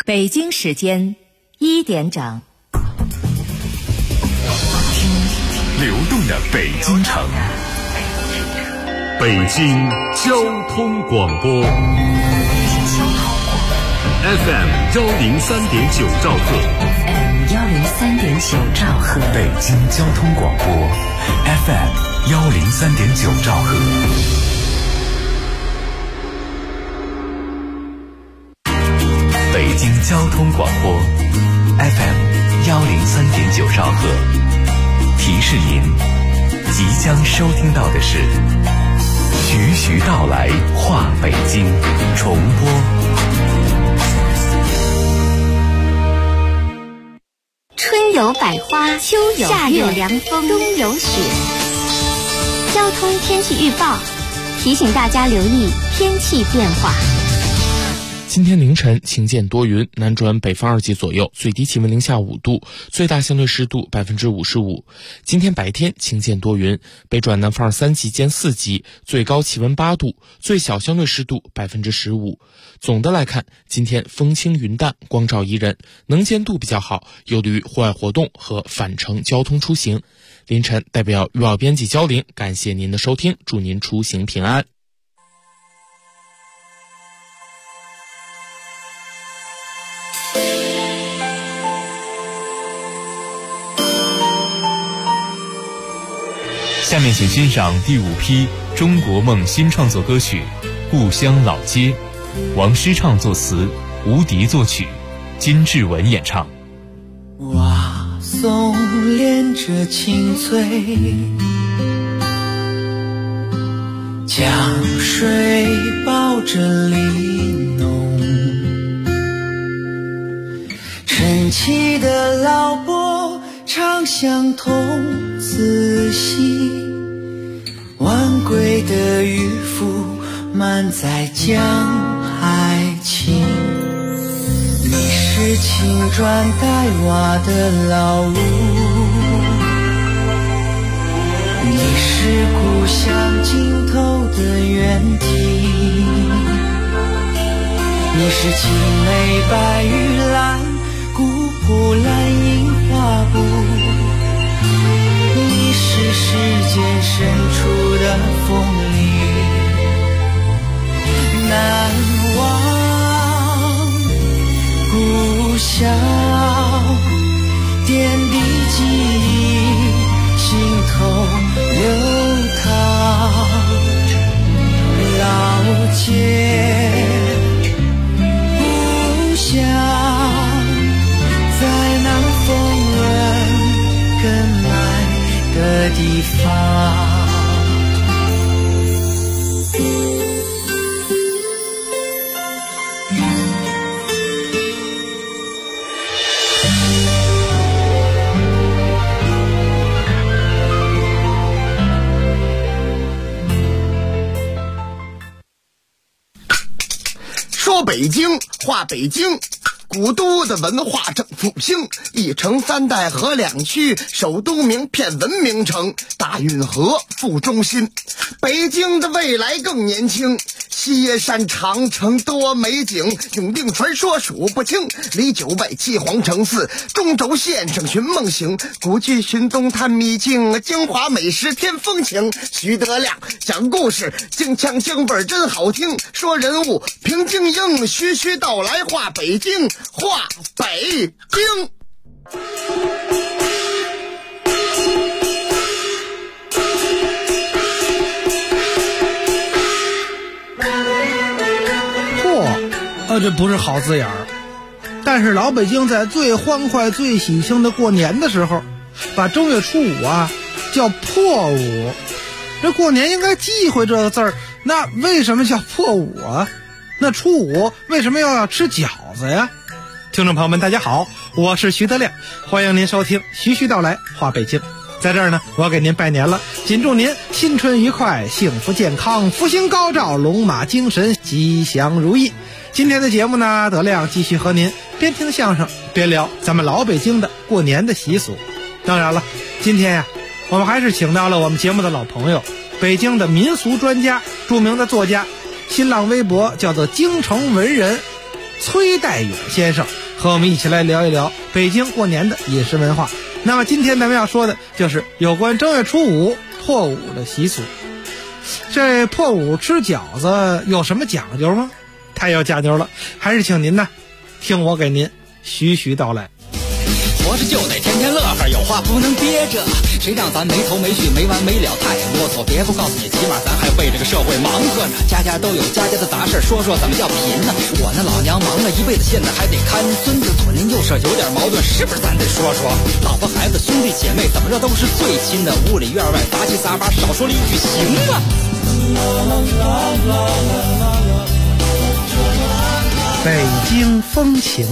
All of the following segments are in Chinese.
北京时间1点整。 流动的北京城，北京交通广播 FM 103.9兆赫， 103.9兆赫， 北京交通广播 FM 103.9兆赫。北京交通广播 FM 103.9兆赫。提示您，即将收听到的是徐徐道来话北京重播。 春有百花，秋有夏有凉风，冬有雪。交通天气预报提醒大家留意天气变化。 今天凌晨晴间多云，南转北方2级左右，最低气温零下5度，最大相对湿度55%。今天白天晴间多云，北转南方3级兼4级，最高气温8度，最小相对湿度15%。总的来看，今天风轻云淡，光照宜人，能见度比较好，有利于户外活动和返程交通出行。凌晨代表预报编辑焦玲，感谢您的收听，祝您出行平安。 下面请欣赏第5批中国梦新创作歌曲《故乡老街》，王诗畅作词，吴迪作曲，金志文演唱。 蛙松连着青翠，江水抱着玲珑，晨起的老伯唱相同，仔细晚归的渔夫满载江海情。你是青砖黛瓦的老屋，你是故乡尽头的原地，你是青梅白玉兰，古朴蓝印花布，你是世间深处的风铃，难忘故乡点滴记忆，心头流淌。老街故乡，在那风人更爱的地方。 说北京话北京，古都的文化正复兴，一城3代合2区，首都名片文明城，大运河副中心。北京的未来更年轻，西耶山长城多美景，永定传说数不清，离900七皇城寺，中轴线上寻梦行，古剧寻踪探秘境，京华美食添风情。徐德亮讲故事，京腔京味真好听，说人物平静应，徐徐道来话北京，话北京。 这不是好字眼儿，但是老北京在最欢快最喜庆的过年的时候，把正月初5啊叫破五。这过年应该忌讳这个字儿，那为什么叫破五啊？那初5为什么要吃饺子呀？听众朋友们大家好，我是徐德亮，欢迎您收听徐徐道来话北京。在这儿呢，我给您拜年了，谨祝您新春愉快，幸福健康，福星高照，龙马精神，吉祥如意。今天的节目呢，德亮继续和您边听相声边聊咱们老北京的过年的习俗。当然了，今天呀，我们还是请到了我们节目的老朋友，北京的民俗专家，著名的作家，新浪微博叫做京城文人崔代远先生和我们一起来聊一聊北京过年的饮食文化。那么今天咱们要说的就是有关正月初五破五的习俗。这破五吃饺子有什么讲究吗？太有讲究了，还是请您呢听我给您徐徐道来。 活着就得天天乐呵，有话不能憋着，谁让咱没头没绪没完没了太啰嗦。别不告诉你，起码咱还为这个社会忙活呢。家家都有家家的杂事，说说怎么叫贫呢？我那老娘忙了一辈子，现在还得看孙子，左邻右舍有点矛盾，是不是咱得说说？老婆孩子兄弟姐妹怎么着都是最亲的，屋里院外杂七杂八，少说了一句行吗？ 北京风情。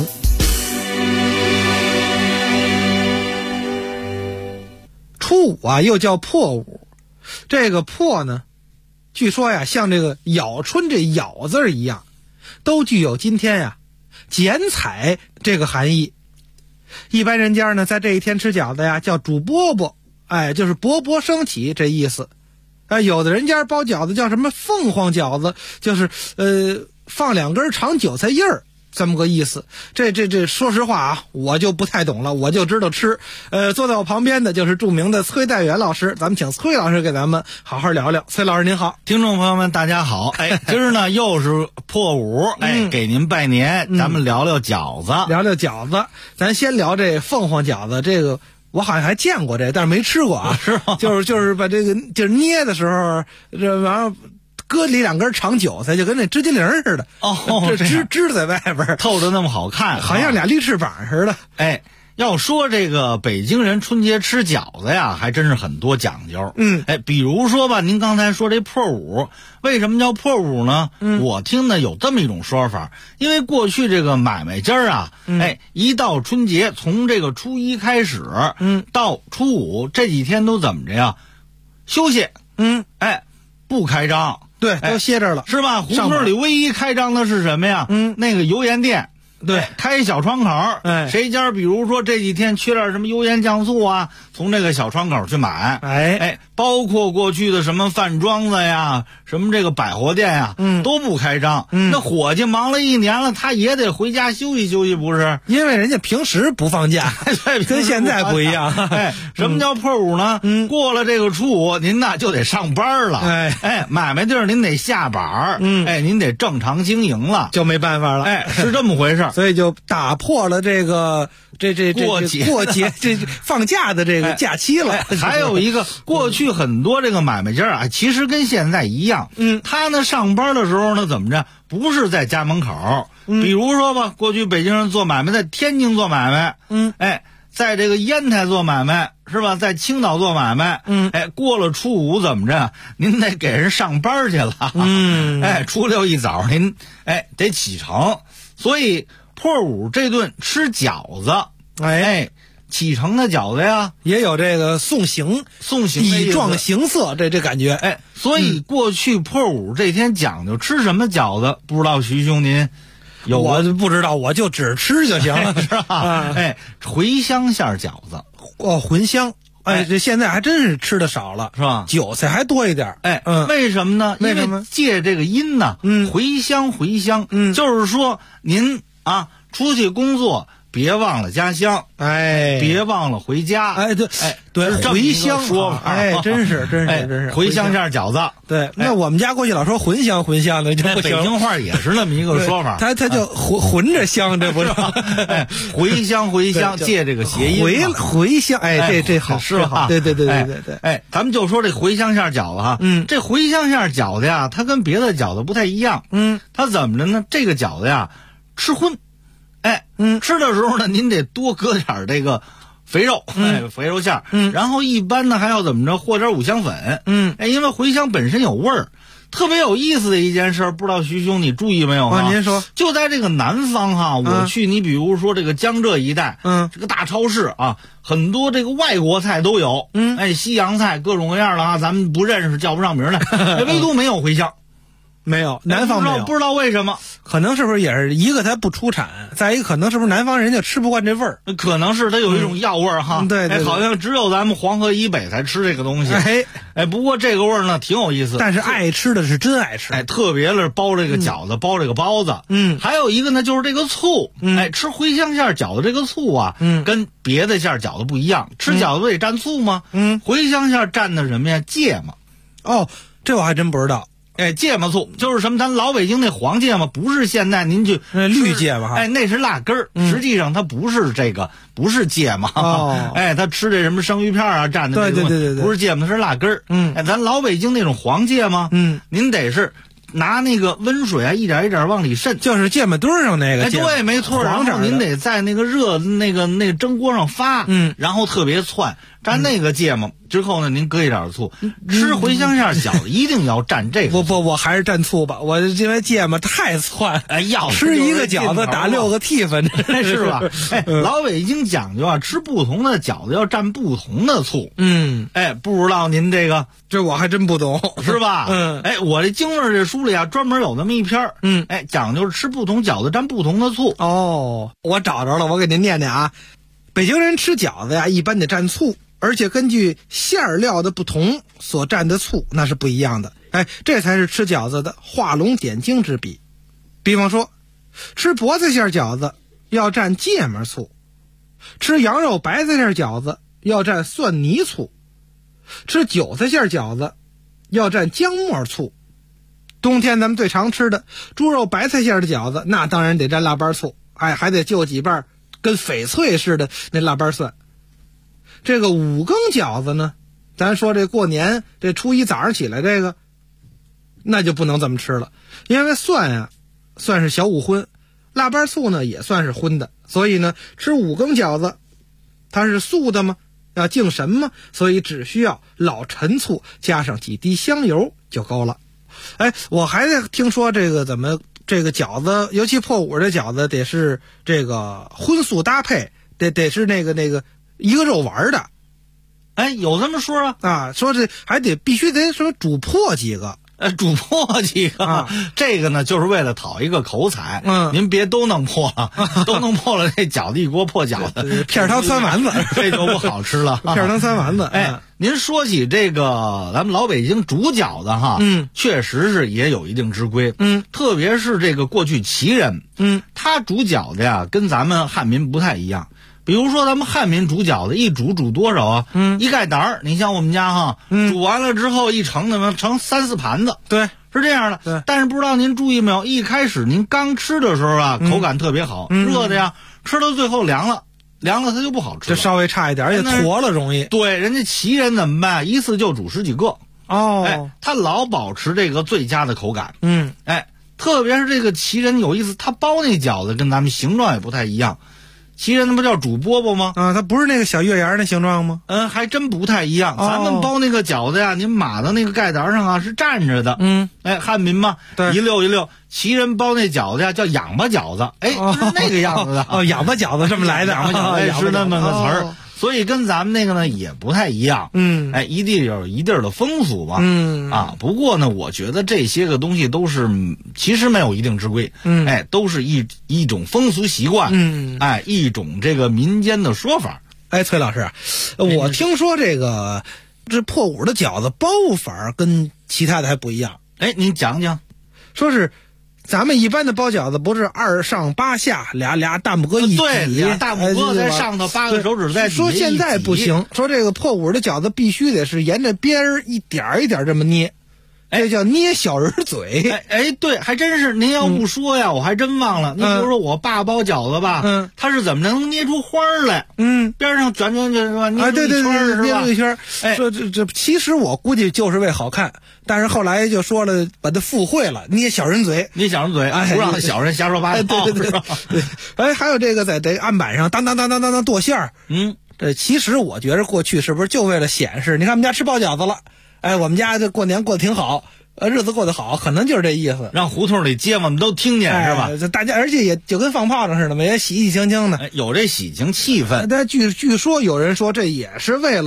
初五啊，又叫破五。这个破呢，据说呀，像这个咬春这咬字一样，都具有今天呀剪彩这个含义。一般人家呢，在这一天吃饺子呀，叫煮饽饽，就是勃勃升起这意思。有的人家包饺子叫什么凤凰饺子，就是放2根长韭菜叶儿。这么个意思。这说实话啊，我就不太懂了，我就知道吃。坐在我旁边的就是著名的崔代远老师，咱们请崔老师给咱们好好聊聊。崔老师您好。 听众朋友们大家好。今儿呢又是破五，给您拜年，咱们聊聊饺子。 聊聊饺子，咱先聊这凤凰饺子。这个我好像还见过这，但是没吃过啊。 是吗？ 就是把这个就是捏的时候，这完了搁里2根长韭菜，就跟那芝金铃似的。这支在外边， 透着那么好看， 好像俩立翅膀似的。 要说这个北京人春节吃饺子呀，还真是很多讲究。比如说吧，您刚才说这破五，为什么叫破五呢？我听呢有这么一种说法，因为过去这个买卖家啊，一到春节，从这个初1开始，到初5这几天都怎么着呀？休息，不开张。 对，都歇着了， 是吧？胡同里唯一开张的是什么呀？那个油盐店。对，开小窗口，谁家比如说这几天缺点什么油盐酱醋啊，从这个小窗口去买。包括过去的什么饭庄子呀，什么这个百货店呀，都不开张。那伙计忙了一年了，他也得回家休息休息，不是？ 因为人家平时不放假，跟现在不一样。 什么叫破五呢？过了这个初五，您呐就得上班了。买卖地儿您得下板。您得正常经营了， 就没办法了。 是这么回事。 所以就打破了这个过节这放假的这个假期了。 还有一个，过去很多这个买卖家啊，其实跟现在一样，他呢上班的时候呢怎么着，不是在家门口。比如说吧，过去北京人做买卖，在天津做买卖，在这个烟台做买卖，是吧？在青岛做买卖，过了初五怎么着？您得给人上班去了，初6一早您得启程，所以破五这顿吃饺子，启程的饺子呀， 也有这个送行以壮形色，这感觉。 所以过去破五这天讲究吃什么饺子，不知道徐兄您有？ 我不知道，我就只吃就行了， 是吧？茴香馅饺子。 茴香。这现在还真是吃的少了， 是吧？ 韭菜还多一点。 为什么呢？ 为什么？ 因为借这个音呢，茴香，就是说您啊出去工作别忘了家乡，别忘了回家。 对，茴香说法， 真是茴香馅饺子。 对，那我们家过去老说茴香的就不行。 北京话也是那么一个说法， 它叫混着香，这不是？ 茴香借这个谐音， 茴香，这好， 是吧？ 对。 咱们就说这茴香馅饺子哈，这茴香馅饺子呀，它跟别的饺子不太一样，它怎么着呢？这个饺子呀，吃荤，吃的时候呢，您得多搁点这个肥肉，肥肉馅儿，然后一般呢还要怎么着，和点五香粉，因为茴香本身有味儿。特别有意思的一件事，不知道徐兄你注意没有啊？ 您说， 就在这个南方哈，我去你比如说这个江浙一带，这个大超市啊，很多这个外国菜都有，西洋菜各种各样的啊，咱们不认识叫不上名来，唯独没有茴香。 没有，南方没有， 不知道为什么， 可能是不是也是一个它不出产，再一个可能是不是南方人就吃不惯这味儿， 可能是它有一种药味儿哈。 对， 好像只有咱们黄河以北才吃这个东西。不过这个味儿呢挺有意思， 但是爱吃的是真爱吃。 特别是包这个饺子，包这个包子。还有一个呢就是这个醋。吃茴香馅饺子这个醋啊，跟别的馅饺子不一样。吃饺子得蘸醋吗？茴香馅蘸的什么呀？芥末。 哦，这我还真不知道。 芥末醋就是什么？咱老北京那黄芥末，不是现在您去绿芥末哈。 那是辣根儿。实际上它不是这个，不是芥末。他吃这什么生鱼片啊蘸的这个，对，不是芥末，它是辣根儿。咱老北京那种黄芥末，您得是拿那个温水啊，一点一点往里渗， 就是芥末墩上那个。 对，没错。然后您得在那个热那个蒸锅上发，然后特别窜。蘸那个芥末之后呢，您搁一点醋。吃茴香馅饺子一定要蘸这个。 我还是蘸醋吧。我因为芥末太窜， 要吃一个饺子打6个屉分， 是吧？老北京讲究啊，吃不同的饺子要蘸不同的醋。不知道您这我还真不懂， 是吧？我这京味这书里啊，专门有那么一篇。讲究吃不同饺子蘸不同的醋。 我找着了，我给您念念啊。北京人吃饺子呀，一般得蘸醋。而且根据馅料的不同所蘸的醋那是不一样的。这才是吃饺子的画龙点睛之笔。比方说，吃菠菜馅饺子要蘸芥末醋，吃羊肉白菜馅饺子要蘸蒜泥醋，吃韭菜馅饺子要蘸姜末醋。冬天咱们最常吃的猪肉白菜馅的饺子，那当然得蘸腊八醋，还得就几瓣跟翡翠似的那腊八蒜。这个五更饺子呢，咱说这过年这初一早上起来这个，那就不能这么吃了，因为蒜啊算是小五荤，腊八醋呢也算是荤的，所以呢吃五更饺子它是素的嘛，要敬神嘛，所以只需要老陈醋加上几滴香油就够了。我还听说这个怎么这个饺子，尤其破五的饺子得是这个荤素搭配，得是那个一个肉丸的。 有这么说啊？说这还必须得说煮破几个。 煮破几个这个呢就是为了讨一个口彩。您别都弄破了，都弄破了这饺子一锅破饺子， 片汤3丸子， 这就不好吃了。 片汤3丸子。 您说起这个咱们老北京煮饺子确实是也有一定之规。特别是这个过去旗人，他煮饺子呀跟咱们汉民不太一样。比如说咱们汉民煮饺子一煮多少啊？一盖胆儿，你像我们家煮完了之后一盛盛3、4盘子。 对， 是这样的。 对， 但是不知道您注意没有，一开始您刚吃的时候啊，口感特别好，热的呀，吃到最后凉了它就不好吃了， 这稍微差一点，而且坨了容易。 对，人家旗人怎么办？一次就煮10几个。他老保持这个最佳的口感。特别是这个旗人有意思，他包那饺子跟咱们形状也不太一样。旗人那不叫煮饽饽吗？ 它不是那个小月牙那形状吗？ 还真不太一样。咱们包那个饺子呀，您码到那个盖坛上啊是站着的。汉民嘛，一溜一溜。旗人包那饺子呀叫仰巴饺子，是那个样子的。 仰巴饺子这么来的， 仰巴饺子是那么个词儿。所以跟咱们那个呢也不太一样。一地有一地的风俗嘛。不过呢，我觉得这些个东西都是其实没有一定之规。都是一种风俗习惯。一种这个民间的说法。 崔老师，我听说这破五的饺子包法跟其他的还不一样。 您讲讲。 说是咱们一般的包饺子不是2上8下，俩大拇哥一挤， 对，俩大拇哥在上头，8个手指在底下。 说现在不行，说这个破五的饺子必须得是沿着边儿一点一点这么捏。这叫捏小人嘴。 对，还真是。您要不说呀，我还真忘了。你比如说我爸包饺子吧，他是怎么能捏出花来？边上卷是吧？捏出一圈是吧？ 捏出一圈。说这其实我估计就是为好看，但是后来就说了，把它附会了，捏小人嘴， 不让小人瞎说八道。 对。还有这个在案板上当剁馅儿。这其实我觉得过去是不是就为了显示，你看我们家吃包饺子了。我们家这过年过得挺好，日子过得好，可能就是这意思， 让胡同里街坊们都听见，是吧？ 大家而且也就跟放炮仗似的，也喜气洋洋的， 有这喜庆气氛。 但据说有人说这也是为了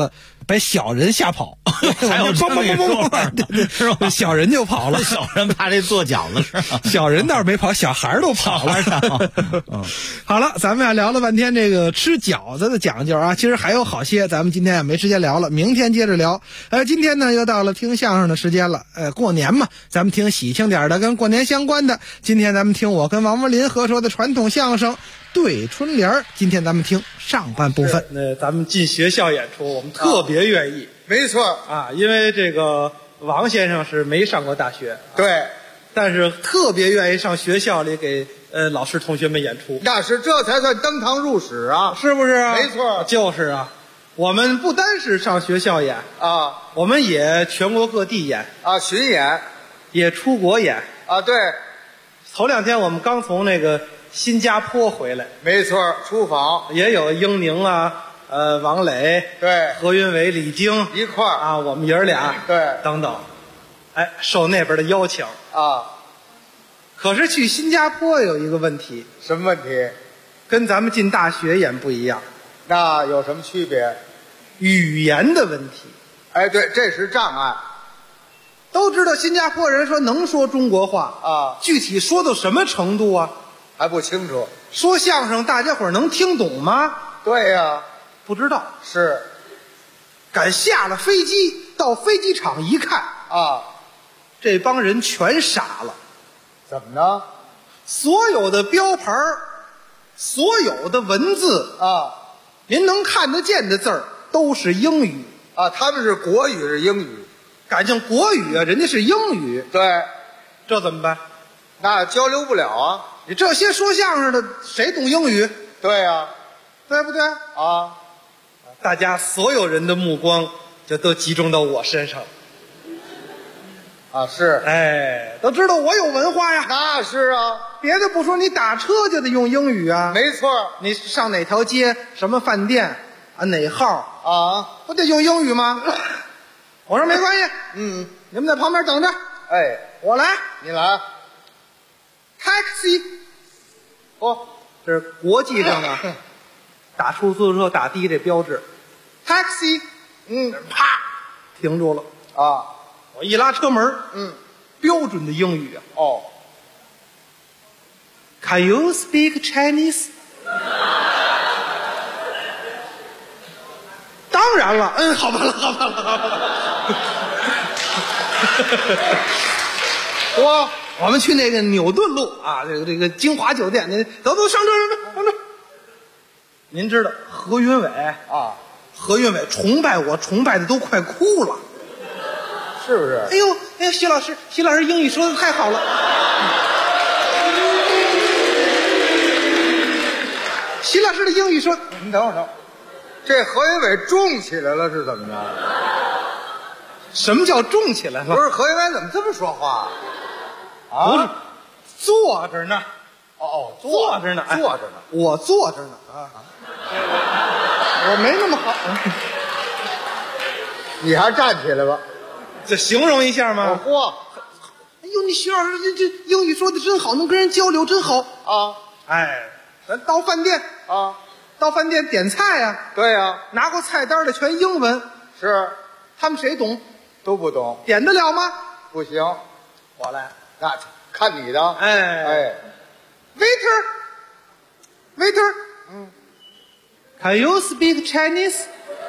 把小人吓跑， 还有这么一说法， 对，是吧？小人就跑了， 小人怕这做饺子是吧？ 小人倒是没跑，小孩都跑了。好了，咱们聊了半天这个吃饺子的讲究啊，其实还有好些，咱们今天也没时间聊了，明天接着聊。今天呢又到了听相声的时间了，过年嘛，咱们听喜庆点的，跟过年相关的。今天咱们听我跟王文林合说的传统相声对春联儿，今天咱们听上半部分。 那咱们进学校演出，我们特别愿意。 没错啊，因为这个王先生是没上过大学， 对， 但是特别愿意上学校里给老师同学们演出。 那是这才算登堂入室啊， 是不是啊？ 没错， 就是啊。我们不单是上学校演啊， 我们也全国各地演啊，巡演， 也出国演啊。对， 头2天我们刚从那个新加坡回来， 没错，出访也有英宁啊，王磊， 对， 何云伟、李菁一块儿啊，我们爷儿俩， 对， 等等，受那边的邀请啊。 可是去新加坡有一个问题， 什么问题？ 跟咱们进大学演不一样。 那有什么区别？ 语言的问题。 对，这是障碍。 都知道新加坡人说能说中国话啊， 具体说到什么程度啊？ 还不清楚。 说相声大家伙能听懂吗？ 对呀， 不知道。 是。 赶下了飞机，到飞机场一看啊， 这帮人全傻了。 怎么呢？ 所有的标牌，所有的文字啊， 您能看得见的字儿都是英语啊，他们是国语是英语， 赶上国语啊，人家是英语。 对， 这怎么办？ 那交流不了啊。 你这些说相声的谁懂英语？ 对呀， 对不对啊？ 大家所有人的目光就都集中到我身上啊，是， 都知道我有文化呀。 那是啊， 别的不说，你打车就得用英语啊。 没错， 你上哪条街，什么饭店啊，哪号啊， 不得用英语吗？我说没关系，你们在旁边等着。我来， 你来。 taxi， 这是国际上啊，打出租车打的这标志。taxi， 啪，停住了啊。 我一拉车门，标准的英语啊。Can you speak Chinese？ 当然了，好吧了。我们去那个纽顿路啊，这个金华酒店，走上这。您知道何云伟啊？ 何云伟崇拜我，崇拜的都快哭了， 是不是？ 哎呦，徐老师英语说的太好了。徐老师的英语说， 你等会儿，这何云伟重起来了是怎么着？ 什么叫重起来了？ 不是何云伟怎么这么说话？ 不是，坐着呢。坐着呢，我坐着呢啊。我没那么好。 你还站起来吧？ 这形容一下吗？哎呦，你徐老师这英语说的真好，能跟人交流真好啊！ 咱到饭店啊， 到饭店点菜呀。 对呀， 拿过菜单的全英文。 是， 他们谁懂？ 都不懂。 点得了吗？ 不行， 我来。 那看你的。 waiter， Can you speak Chinese？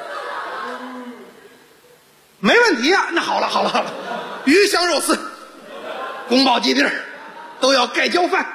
没问题啊，那好了，鱼香肉丝、宫保鸡丁都要盖浇饭。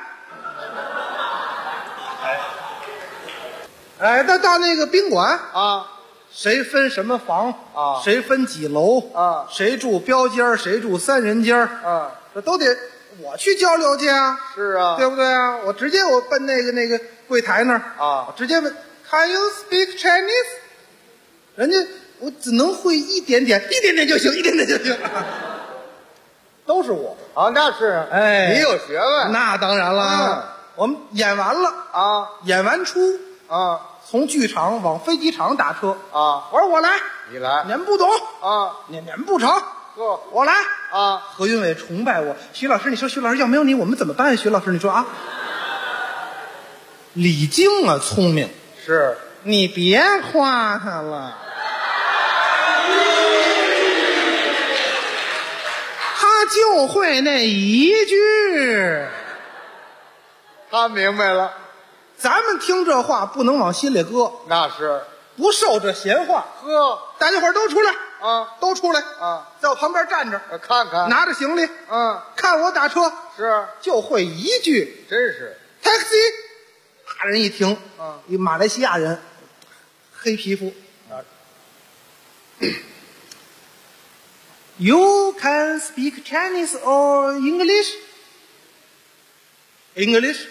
到那个宾馆啊， 谁分什么房啊？ 谁分几楼啊？ 谁住标间，谁住3人间啊？ 这都得我去交流去啊。 是啊， 对不对啊？我直接奔那个柜台那儿啊， 我直接问 Can you speak Chinese？ 人家我只能会一点点就行，一点点就行。都是我啊，那是，你有学问。 那当然了，我们演完了啊， 演完出啊， 从剧场往飞机场打车啊。 我说我来， 你来， 您不懂啊， 您不成，我来啊。 何云伟崇拜我，徐老师，你说徐老师要没有你我们怎么办？徐老师你说啊。李菁啊，聪明， 是你别夸他了。 就会那一句。 他明白了， 咱们听这话不能往心里搁， 那是。 不受这闲话。 呵， 大家伙儿都出来啊， 都出来啊， 在我旁边站着， 看看， 拿着行李，看我打车， 是就会一句， 真是 taxi。大人一听，一马来西亚人，黑皮肤。You can speak Chinese or English? English?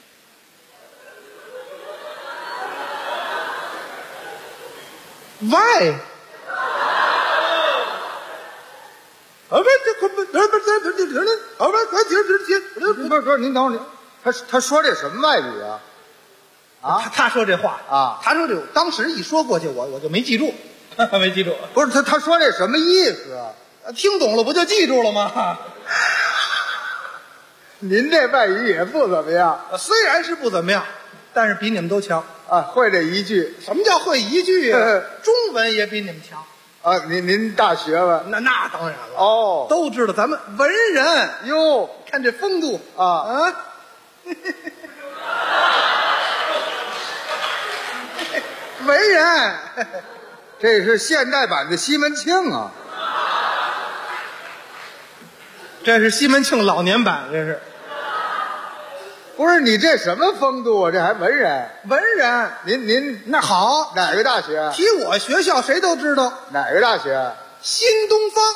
Why? 不是，您等会儿，他说这什么外语啊？啊， 他说这话啊， 他说这，当时一说过去，我就没记住，没记住。 不是他说这什么意思啊？ 听懂了不就记住了吗？ 您这外语也不怎么样， 虽然是不怎么样，但是比你们都强啊，会这一句。 什么叫会一句啊？中文也比你们强啊！您大学问？ 那当然了哦， 都知道咱们文人哟， 看这风度啊。 文人， 这是现代版的西门庆啊！ 这是西门庆老年版，这是。 不是你这什么风度啊？这还文人？ 文人， 您那好， 哪个大学？ 提我学校谁都知道。 哪个大学？ 新东方。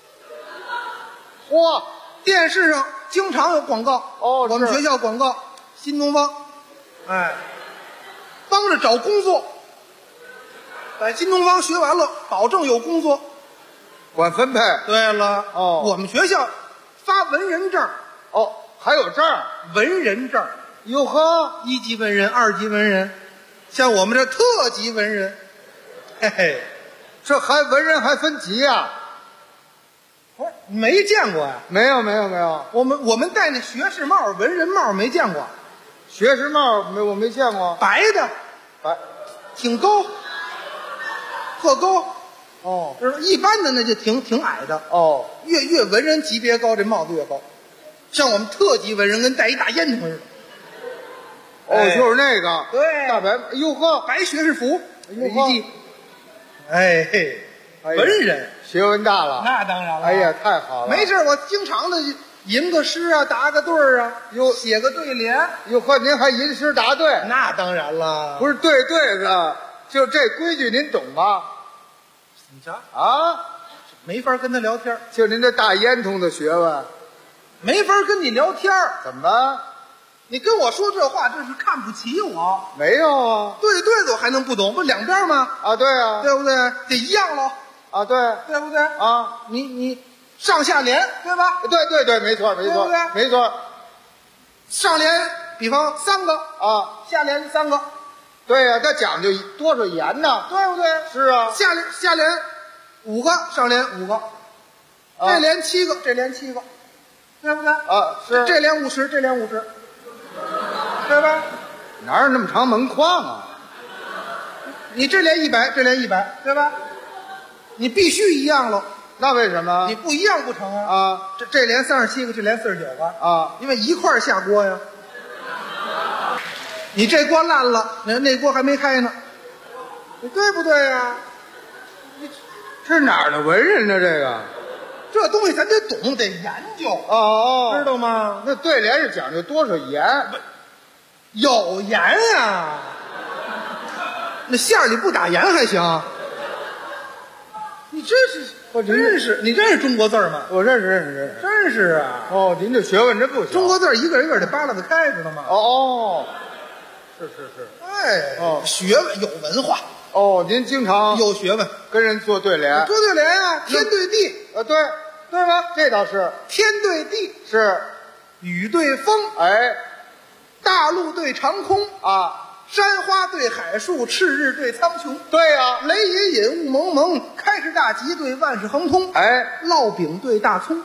嚯， 电视上经常有广告哦， 我们学校广告，新东方，哎，帮着找工作。在新东方学完了，保证有工作， 管分配。 对了， 哦， 我们学校发文人证。 哦，还有证， 文人证。 哟呵 ，1级文人，2级文人，像我们这特级文人，嘿嘿， 这还文人还分级啊？ 不是没见过呀？ 没有。 我们戴那学士帽、文人帽没见过。 学士帽我没见过， 白的， 白， 挺高，特高。 哦， 就是一般的那就挺矮的。 哦， 越文人级别高，这帽子越高。像我们特级文人跟戴一大烟囱似的。 哦，就是那个， 对， 大白，哟呵， 白学士服， 哟呵， 哎嘿，文人学问大了， 那当然了。 哎呀，太好了！ 没事，我经常的吟个诗啊，答个对儿啊，又写个对联。 哟呵，您还吟诗答对？ 那当然了。 不是对子，就这规矩您懂吗？ 你瞧啊， 没法跟他聊天。 就您这大烟囱的学问， 没法跟你聊天。 怎么？ 你跟我说这话，这是看不起我。 没有啊， 对子我还能不懂？不两边吗？ 啊，对啊， 对不对？得一样喽。 啊，对不对？ 啊， 你上下联对吧？ 对，没错， 对不对？ 没错。 上联比方3个啊， 下联3个。 对呀，它讲究多少言呢？ 对不对？ 是啊， 下联5个，上联5个，这联7个，这联7个，对不对？ 啊，是这联50，这联50，对吧？ 哪有那么长门框啊？ 你这联100，这联100，对吧？你必须一样了。 那为什么？ 你不一样不成啊！ 啊， 这连37个，这连49个啊， 因为一块儿下锅呀。你这锅烂了，那锅还没开呢，你对不对呀？ 这哪儿的文人呢？ 这东西咱得懂，得研究哦， 知道吗？ 那对联是讲究多少言？ 有盐啊，那馅里不打盐还行。你这是我真是你认识中国字吗？ 我认识， 真是啊。 哦，您这学问真不小。 中国字一个一个得扒拉得开，知道吗？ 哦，是。 哎， 哦， 学问有文化。 哦，您经常有学问， 跟人做对联。 做对联啊，天对地， 对吧？这倒是。 天对地是， 雨对风， 哎， 大陆对长空啊， 山花对海树，赤日对苍穹。 对呀， 雷隐隐，雾蒙蒙，开市大吉对万事亨通。 哎， 烙饼对大葱，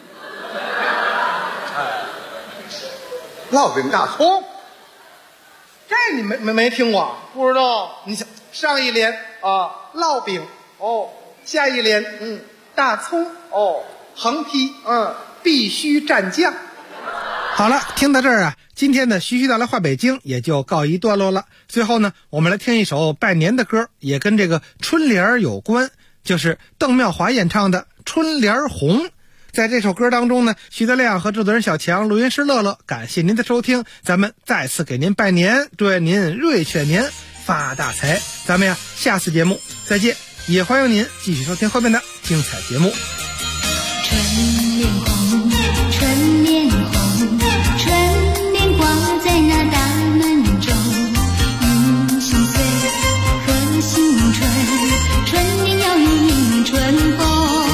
烙饼大葱， 这你没听过？ 不知道。 你想上一联啊， 烙饼哦， 下一联大葱哦， 横批必须蘸酱。 好了，听到这儿啊，今天的徐徐道来话北京也就告一段落了。最后呢，我们来听一首拜年的歌，也跟这个春联有关，就是邓妙华演唱的《春联红》。在这首歌当中呢，徐德亮和制作人小强、录音师乐乐，感谢您的收听，咱们再次给您拜年，祝愿您瑞全年发大财。咱们呀，下次节目再见，也欢迎您继续收听后面的精彩节目。 春联红，春联红，春联挂在那大门中，迎新岁，贺新春，春联要迎春风。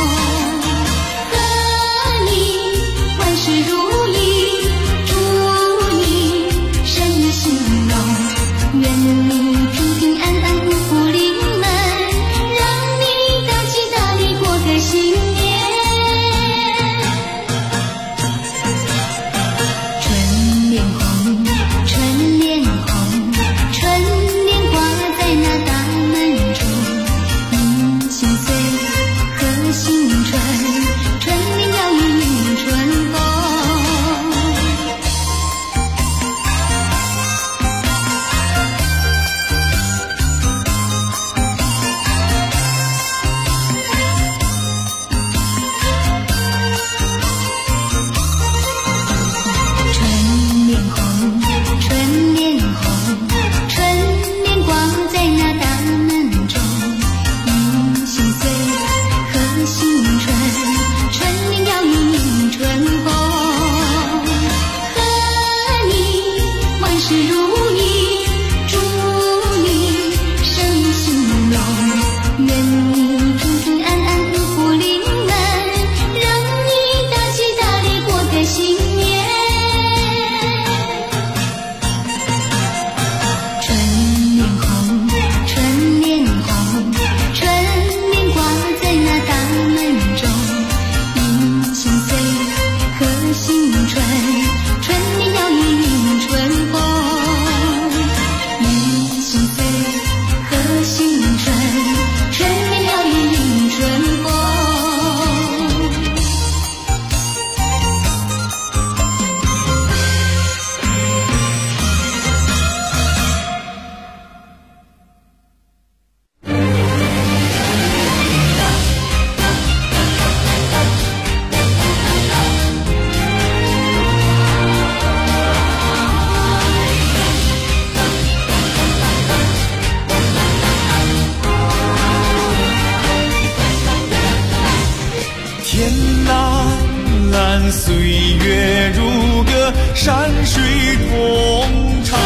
岁月如歌，山水同唱。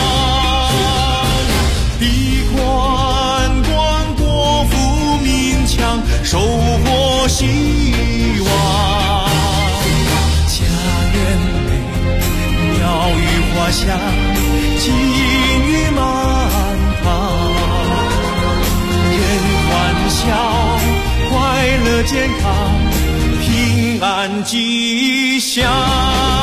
地宽广，国富民强，收获希望。家园美，鸟语花香，金玉满堂。人欢笑，快乐健康，平安吉祥。